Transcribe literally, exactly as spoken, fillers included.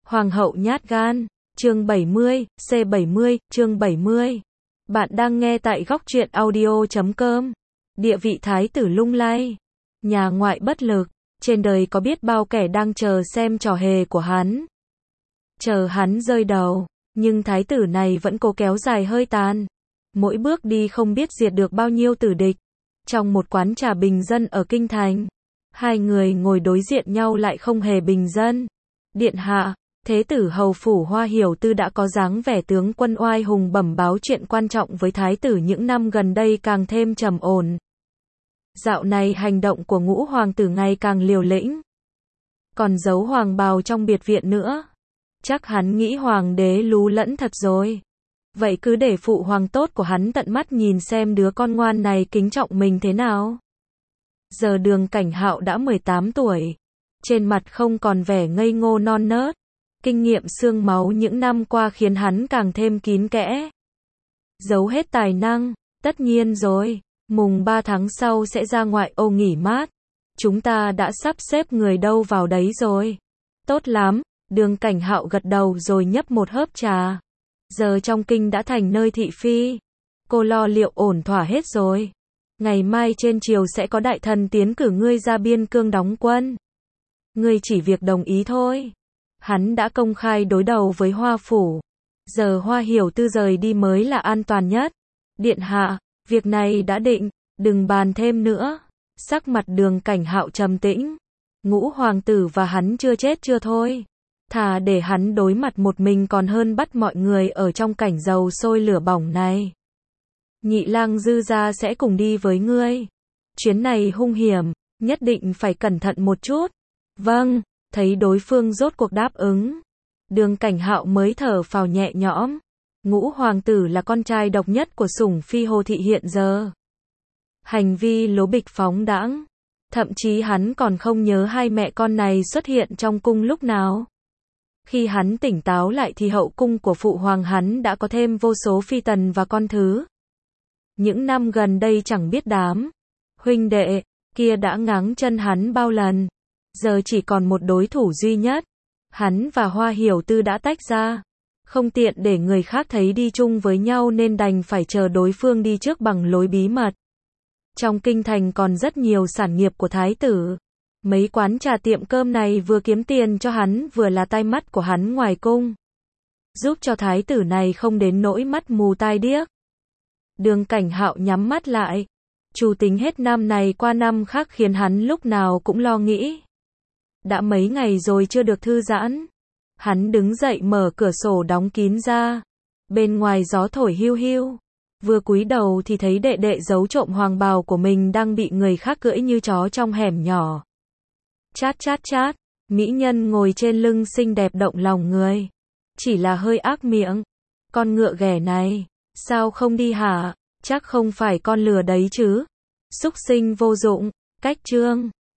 Hoàng hậu nhát gan, chương bảy mươi, C bảy mươi, chương bảy mươi. Bạn đang nghe tại góc truyện audio chấm com. Địa vị thái tử lung lay, nhà ngoại bất lực, trên đời có biết bao kẻ đang chờ xem trò hề của hắn. Chờ hắn rơi đầu, nhưng thái tử này vẫn cố kéo dài hơi tàn. Mỗi bước đi không biết diệt được bao nhiêu tử địch. Trong một quán trà bình dân ở Kinh Thành, hai người ngồi đối diện nhau lại không hề bình dân. Điện hạ, Thế tử hầu phủ Hoa Hiểu Tư đã có dáng vẻ tướng quân oai hùng bẩm báo chuyện quan trọng với thái tử những năm gần đây càng thêm trầm ổn. Dạo này hành động của ngũ hoàng tử ngày càng liều lĩnh. Còn giấu hoàng bào trong biệt viện nữa. Chắc hắn nghĩ hoàng đế lú lẫn thật rồi. Vậy cứ để phụ hoàng tốt của hắn tận mắt nhìn xem đứa con ngoan này kính trọng mình thế nào. Giờ Đường Cảnh Hạo đã mười tám tuổi. Trên mặt không còn vẻ ngây ngô non nớt. Kinh nghiệm xương máu những năm qua khiến hắn càng thêm kín kẽ. Giấu hết tài năng, tất nhiên rồi, mùng ba tháng sau sẽ ra ngoại ô nghỉ mát. Chúng ta đã sắp xếp người đâu vào đấy rồi. Tốt lắm, Đường Cảnh Hạo gật đầu rồi nhấp một hớp trà. Giờ trong kinh đã thành nơi thị phi. Cô lo liệu ổn thỏa hết rồi. Ngày mai trên triều sẽ có đại thần tiến cử ngươi ra biên cương đóng quân. Ngươi chỉ việc đồng ý thôi. Hắn đã công khai đối đầu với Hoa phủ. Giờ Hoa Hiểu Tư rời đi mới là an toàn nhất. Điện hạ, việc này đã định, đừng bàn thêm nữa. Sắc mặt Đường Cảnh Hạo trầm tĩnh. Ngũ hoàng tử và hắn chưa chết chưa thôi. Thà để hắn đối mặt một mình còn hơn bắt mọi người ở trong cảnh dầu sôi lửa bỏng này. Nhị lang Dư gia sẽ cùng đi với ngươi. Chuyến này hung hiểm, nhất định phải cẩn thận một chút. Vâng. Thấy đối phương rốt cuộc đáp ứng, Đường Cảnh Hạo mới thở phào nhẹ nhõm. Ngũ hoàng tử là con trai độc nhất của sủng phi Hồ thị hiện giờ. Hành vi lố bịch phóng đãng, thậm chí hắn còn không nhớ hai mẹ con này xuất hiện trong cung lúc nào. Khi hắn tỉnh táo lại thì hậu cung của phụ hoàng hắn đã có thêm vô số phi tần và con thứ. Những năm gần đây chẳng biết đám huynh đệ kia đã ngáng chân hắn bao lần. Giờ chỉ còn một đối thủ duy nhất. Hắn và Hoa Hiểu Tư đã tách ra. Không tiện để người khác thấy đi chung với nhau nên đành phải chờ đối phương đi trước bằng lối bí mật. Trong kinh thành còn rất nhiều sản nghiệp của thái tử. Mấy quán trà tiệm cơm này vừa kiếm tiền cho hắn vừa là tai mắt của hắn ngoài cung. Giúp cho thái tử này không đến nỗi mắt mù tai điếc. Đường Cảnh Hạo nhắm mắt lại. Chủ tính hết năm này qua năm khác khiến hắn lúc nào cũng lo nghĩ. Đã mấy ngày rồi chưa được thư giãn. Hắn đứng dậy mở cửa sổ đóng kín ra. Bên ngoài gió thổi hiu hiu. Vừa cúi đầu thì thấy đệ đệ giấu trộm hoàng bào của mình đang bị người khác cưỡi như chó trong hẻm nhỏ. Chát chát chát. Mỹ nhân ngồi trên lưng xinh đẹp động lòng người. Chỉ là hơi ác miệng. Con ngựa ghẻ này, sao không đi hả? Chắc không phải con lừa đấy chứ. Súc sinh vô dụng. Cách chương.